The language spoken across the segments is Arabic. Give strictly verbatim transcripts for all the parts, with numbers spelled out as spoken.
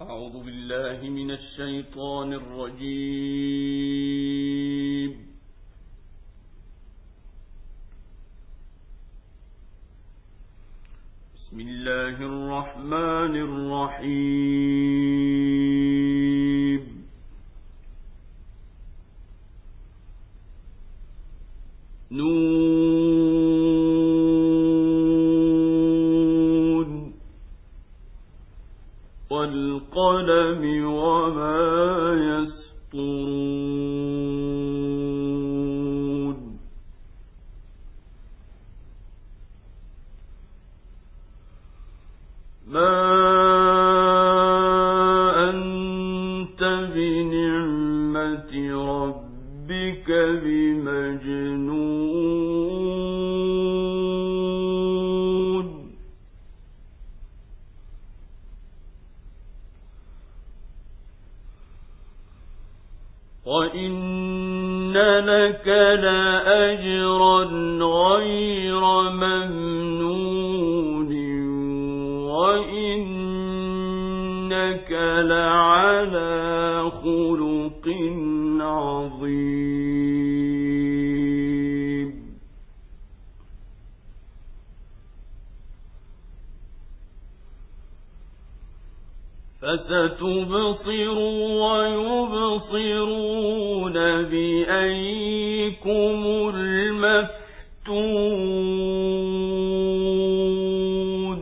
أعوذ بالله من الشيطان الرجيم. بسم الله الرحمن الرحيم. نون والقلم وما يسطرون. ما أنت بنعمة ربك بمجنون. وإن لك لأجرا غير ممنون وإنك لعلى خلق عظيم. فستبصر ويبصرون بأيكم المفتون.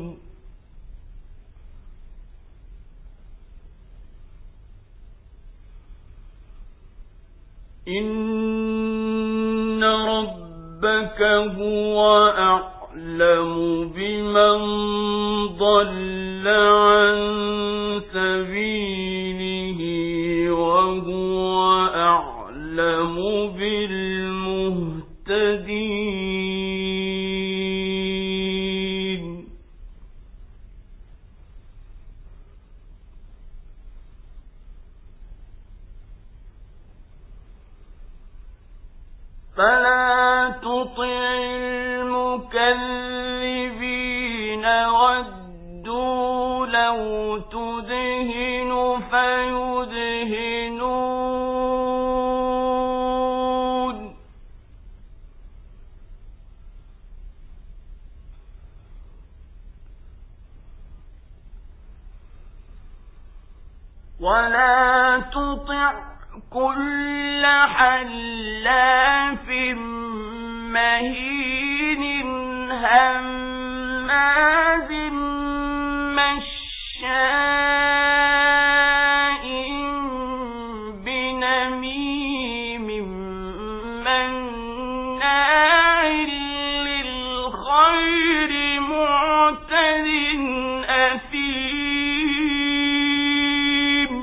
إن ربك هو أعلم بمن ضل عن سبيله وهو أعلم بالمهتدين. فلا تطع المكذبين ودوا لو تدهن فيدهنون. ولا تطع كل حلاف مهين هماز مشاء بنميم مناع للخير معتد أثيم.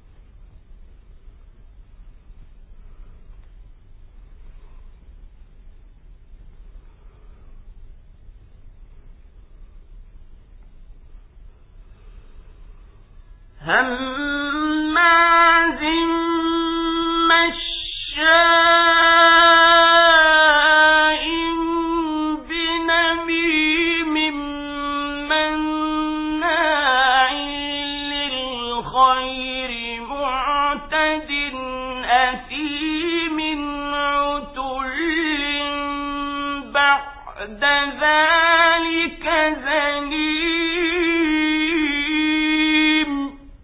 هماز مشاء بنميم مناع للخير معتد أثيم عتل بعد ذلك زنيم.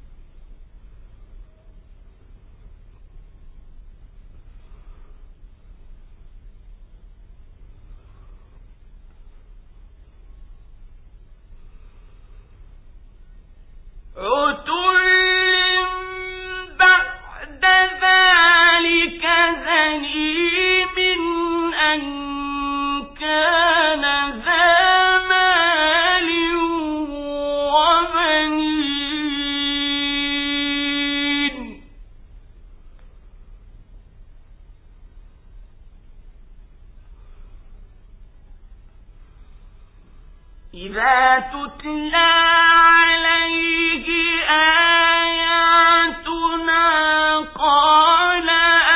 عتل بعد ذلك زنيم أن كان ذا مال وبنين. إذا تتلى عليه آياتنا قال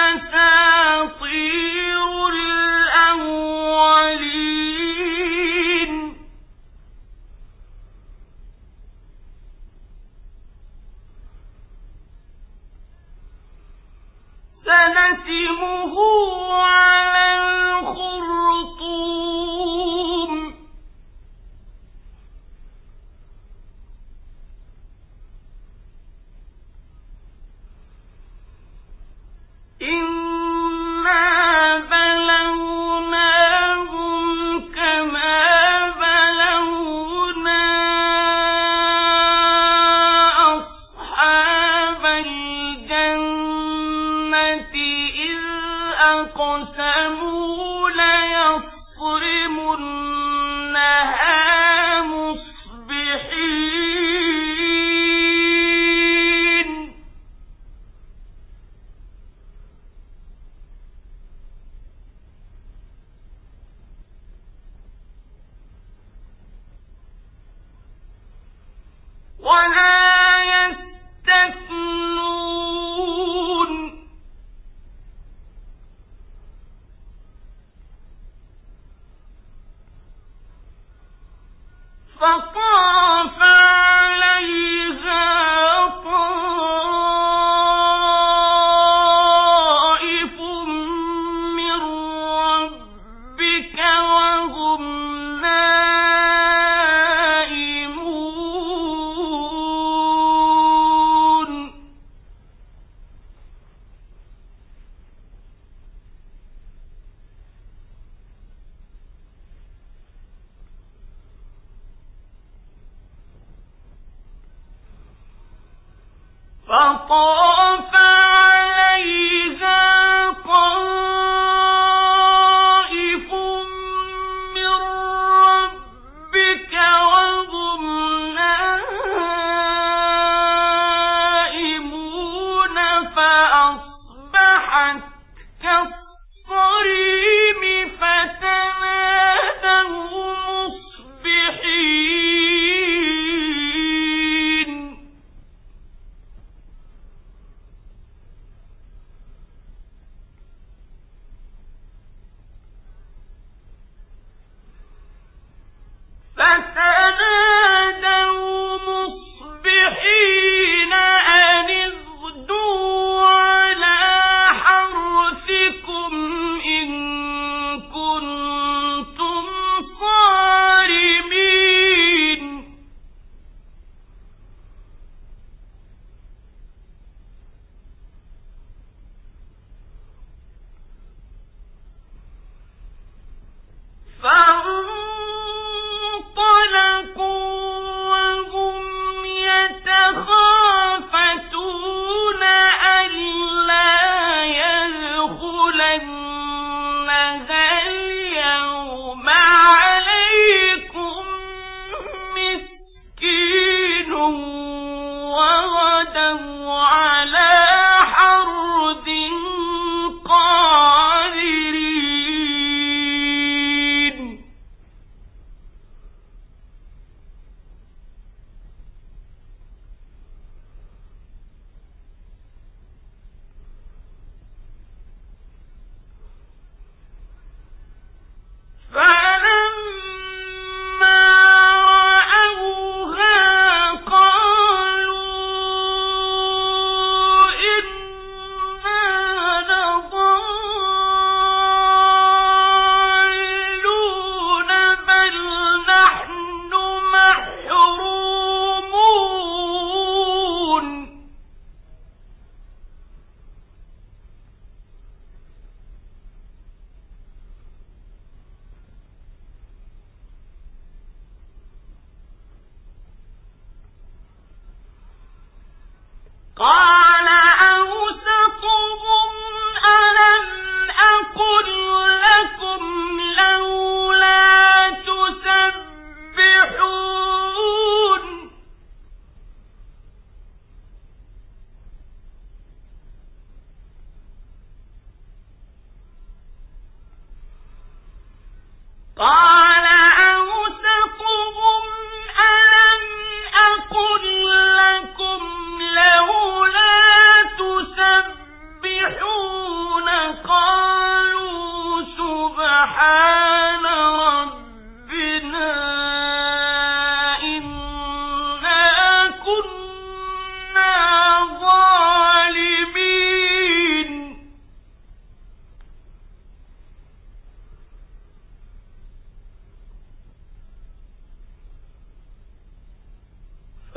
أساطير الأولين. يقاسمه على الخرطوم إنا بلوناهم كما بلونا أصحاب الجنة إذ أقسموا ليصرمنها مصبحين ولا يستثنون فطاف عليها طائف من ربك وهم نائمون فطاف عليها طائف من ربك وهم نائمون فأصبحت كالصريم فتنادوا مصبحين.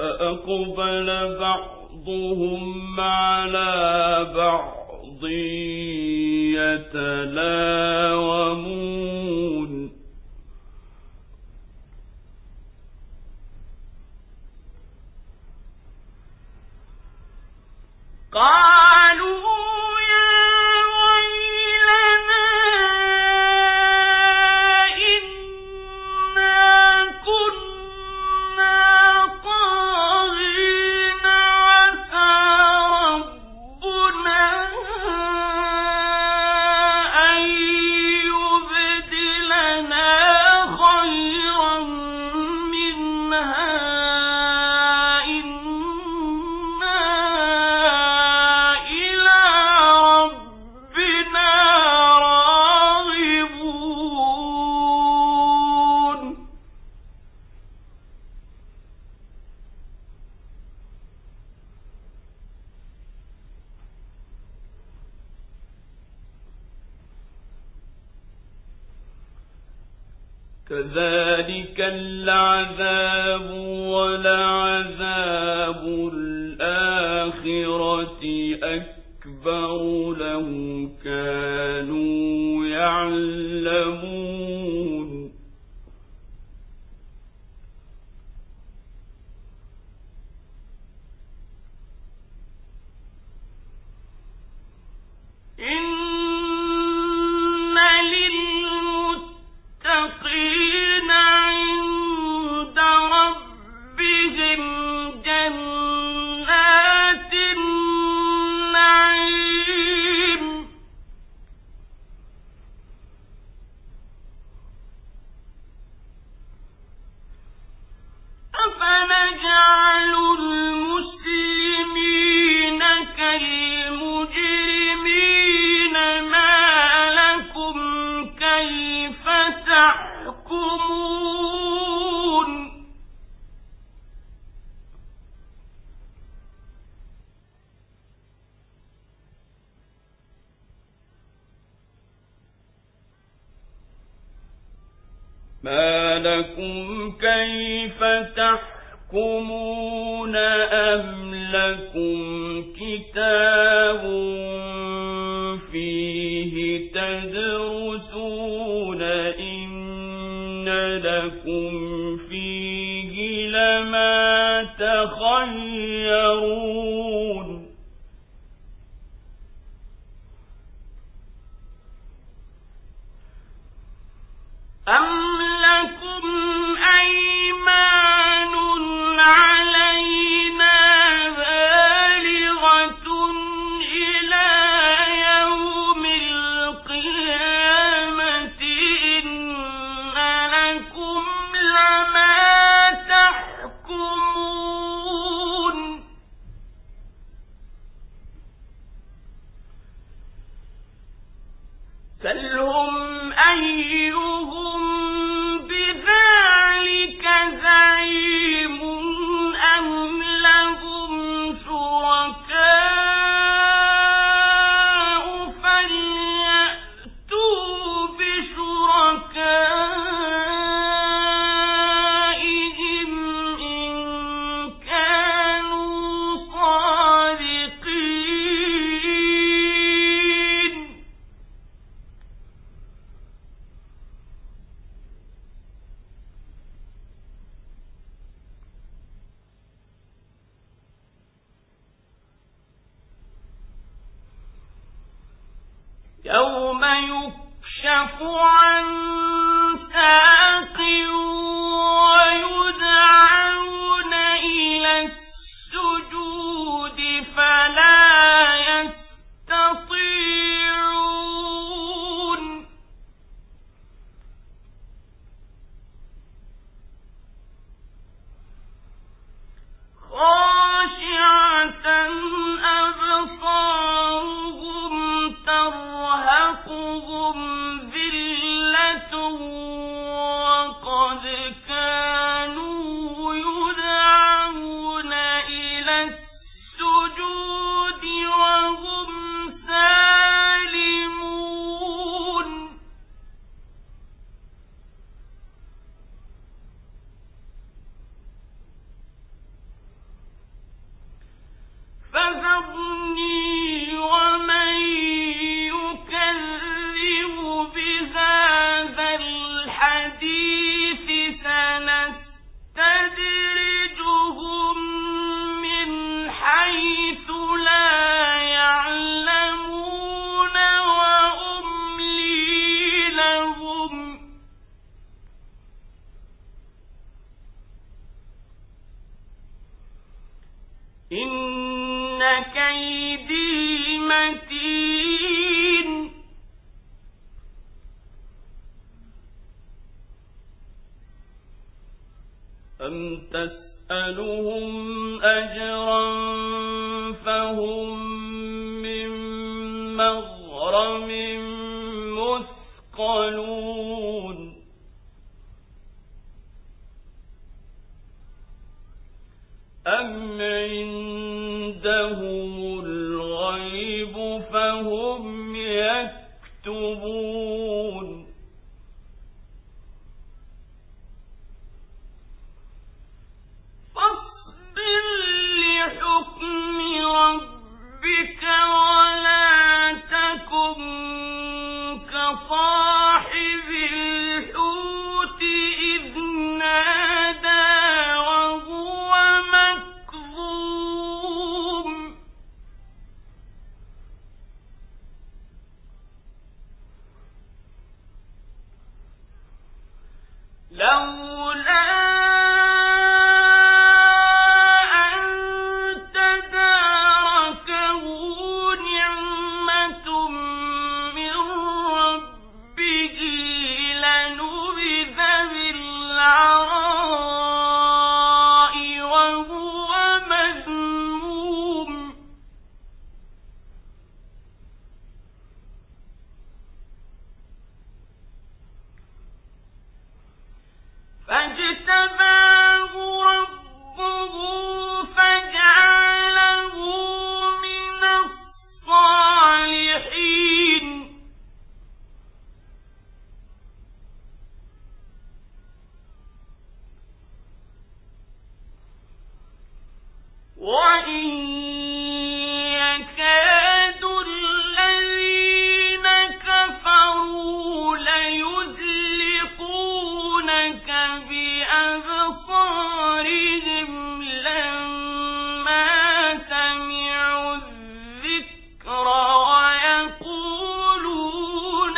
فأقبل بعضهم على بعض يتلاومون قالوا كذلك العذاب ولعذاب الآخرة أكبر لو كانوا يعلمون ما لكم كيف تحكمون أم لكم كتاب فيه تدرسون إن لكم فيه لما تخيرون أم لكم أيمان علينا بالغة إلى يوم القيامة إن لكم لما تحكمون سلهم أيهم بذلك زعيم أم لهم شركاء فليأتوا بشركائهم إن كانوا صادقين يوم يكشف عن ساق ويدعون إلى السجود فلا يستطيعون خاشعة أبصارهم ترهقهم ذلة وقر إن كيدي متين أم تسألهم أجرا فهم من مغرم مثقلون أم عندهم الغيب فهم يكتبون فاصبر لحكم ربك ولا تكن كصاحب الحوت إذ نادى وهو مكظوم لولا فاجتباه ربه فجعله من الصالحين وإن يكاد الذين كفروا ليزلقونك بأبصارهم لما سمعوا الذكر ويقولون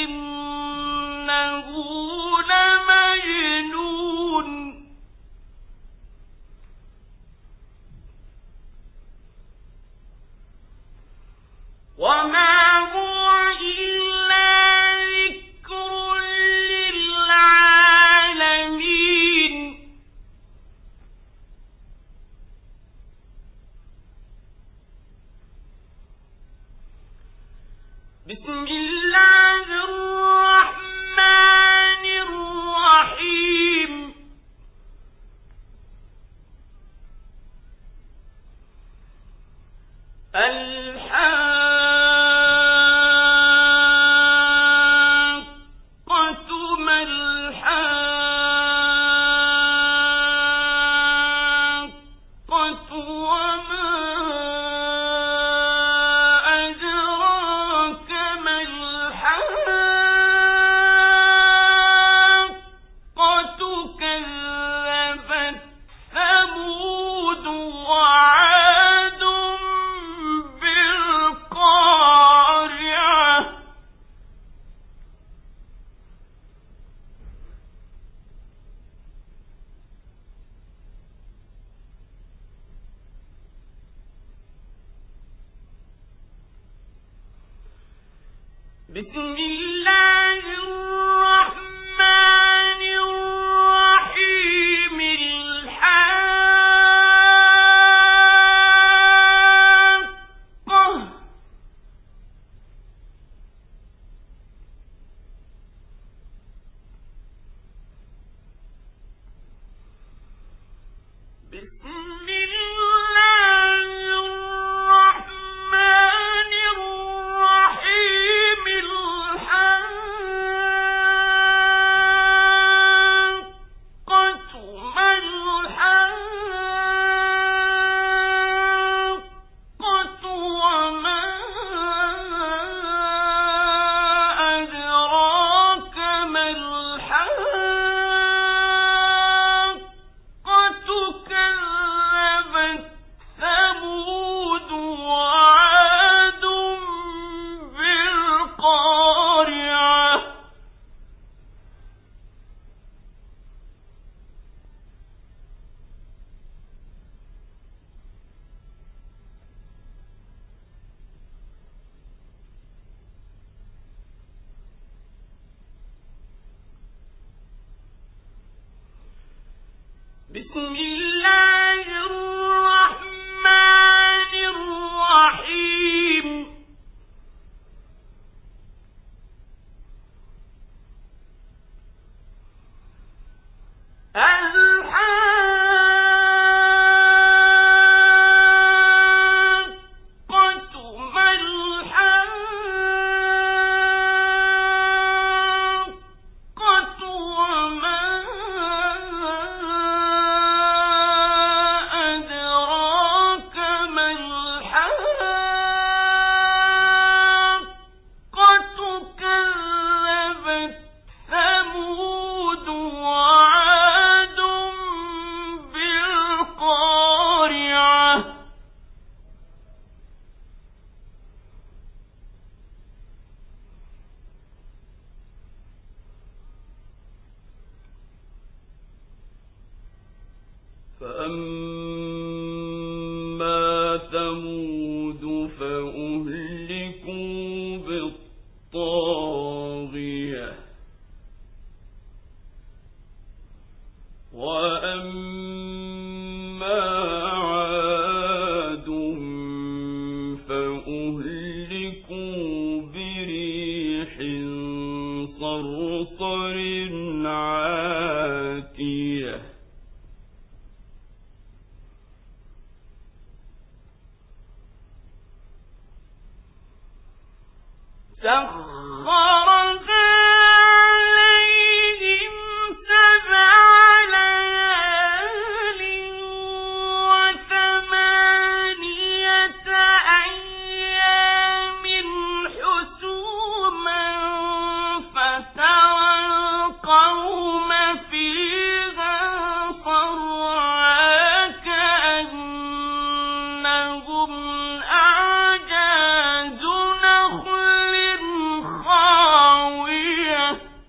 إنه لمجنون وما هو إلا ذكر للعالمين بسم الله الرحمن الرحيم الحاقة ما الحاقة وما أدراك ما الحاقة كذبت ثمود وعاد بالقارعة بسم الله الرحمن الرحيم الحاقة بسم الله الرحمن الرحيم الحاقة ما الحاقة وما أدراك ما الحاقة كذبت بسم الله الرحمن الرحيم فأما ثمود فأهلكوا بالطاغية وأما عاد فأهلكوا بريح صرصر عاتية سخرها عليهم سبع ليال وثمانية أيام حسوما فترى القوم فيها صرعى كأنهم أعجاز نخل خاوية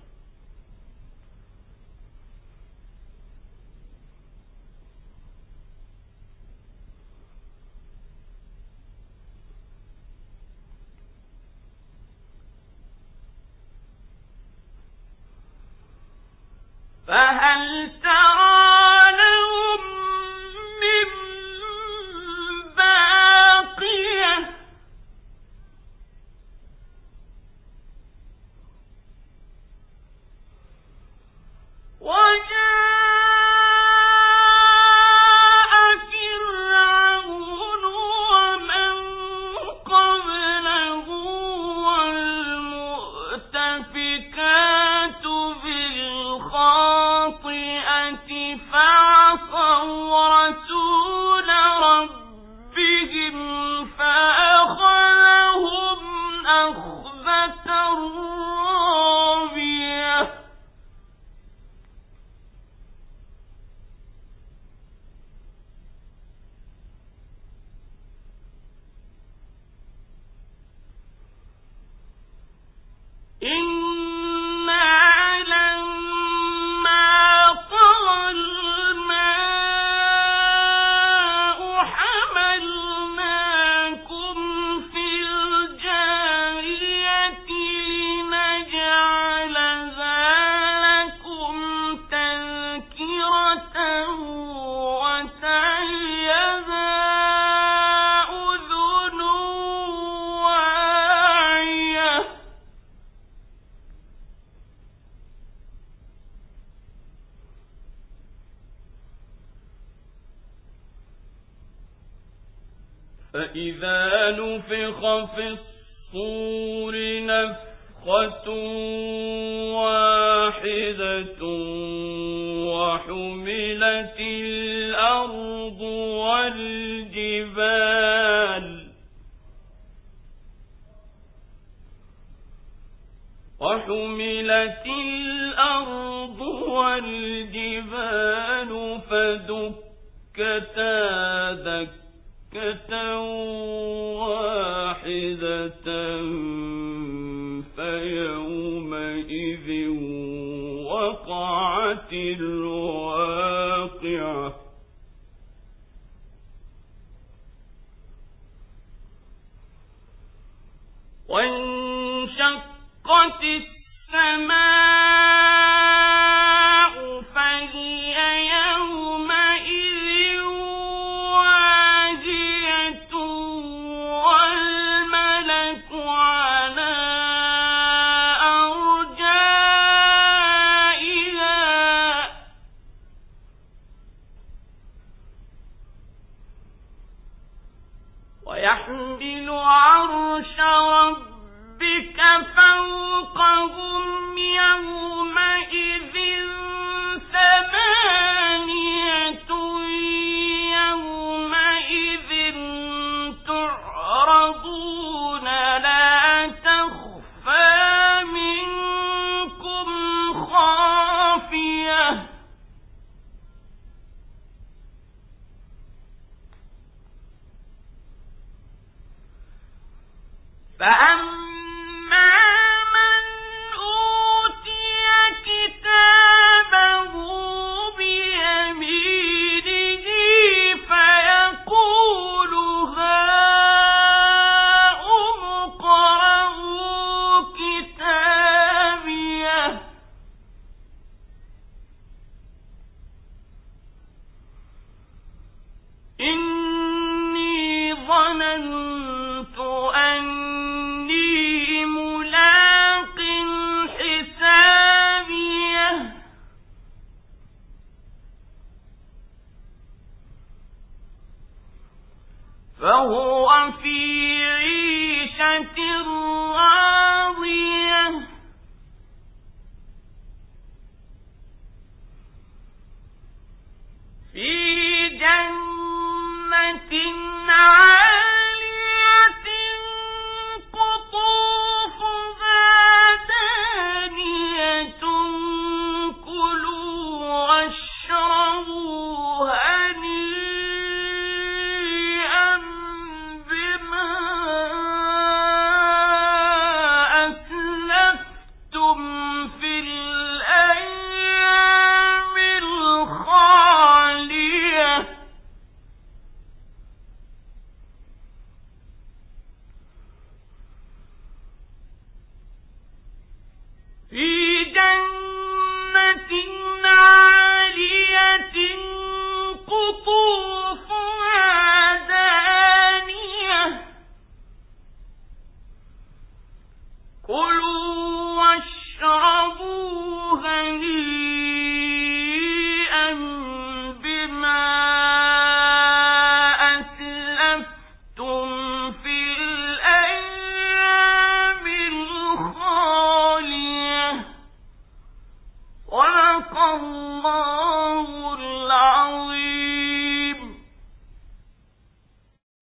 فهل ترى لهم من باقية وجاء فرعون ومن قبله والمؤتفكات بالخاطئة فعصوا رسول ربهم فأخذهم أخذة رابية إنا لما طغى الماء حملناكم في الجارية لنجعلها لكم تذكرة وتعيها أذن واعية فإذا نفخ في الصور نفخة واحدة وحملت الأرض والجبال وحملت الأرض والجبال فدكتا دكة واحدة فيومئذ وقعت الواقعة وانشقت السماء فهي يومئذ ويحمل عرش ربك فوقهم يومئذ ثمانية يومئذ تعرضون لا تخفى منكم خافية فأما من أوتي كتابه بيمينه فيقول هاؤم اقرءوا كتابيه إني ظننت أني ملاق حسابيه فهو في عيشة